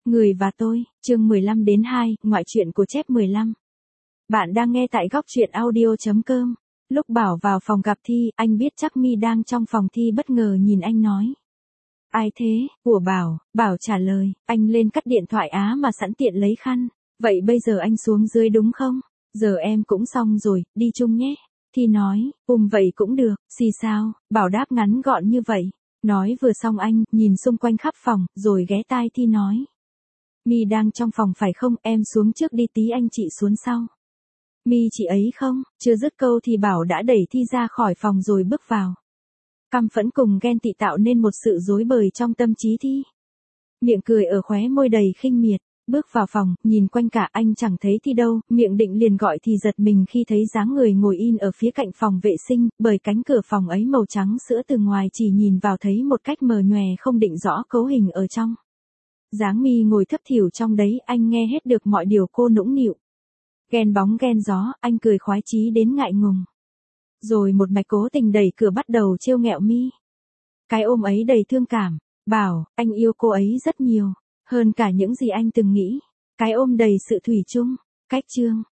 Người và tôi, chương 15 đến 2, ngoại truyện của chép 15. Bạn đang nghe tại góc truyện audio.com. Lúc Bảo vào phòng gặp Thi, anh biết chắc My đang trong phòng. Thi bất ngờ nhìn anh nói. Ai thế, của Bảo, Bảo trả lời, anh lên cắt điện thoại mà sẵn tiện lấy khăn. Vậy bây giờ anh xuống dưới đúng không? Giờ em cũng xong rồi, đi chung nhé. Thi nói, vậy cũng được, xì sao, Bảo đáp ngắn gọn như vậy. Nói vừa xong anh, nhìn xung quanh khắp phòng, rồi ghé tai Thi nói. My đang trong phòng phải không, em xuống trước đi tí anh chị xuống sau. My chị ấy không, chưa dứt câu thì Bảo đã đẩy Thi ra khỏi phòng rồi bước vào. Căm phẫn cùng ghen tị tạo nên một sự rối bời trong tâm trí Thi. Miệng cười ở khóe môi đầy khinh miệt, bước vào phòng, nhìn quanh cả anh chẳng thấy Thi đâu, miệng định liền gọi thì giật mình khi thấy dáng người ngồi in ở phía cạnh phòng vệ sinh, bởi cánh cửa phòng ấy màu trắng sữa từ ngoài chỉ nhìn vào thấy một cách mờ nhòe không định rõ cấu hình ở trong. Dáng My ngồi thấp thỉu trong đấy, anh nghe hết được mọi điều cô nũng nịu. Ghen bóng ghen gió, anh cười khoái chí đến ngại ngùng. Rồi một mạch cố tình đẩy cửa bắt đầu trêu ghẹo My. Cái ôm ấy đầy thương cảm, Bảo, anh yêu cô ấy rất nhiều, hơn cả những gì anh từng nghĩ. Cái ôm đầy sự thủy chung. Cách chương,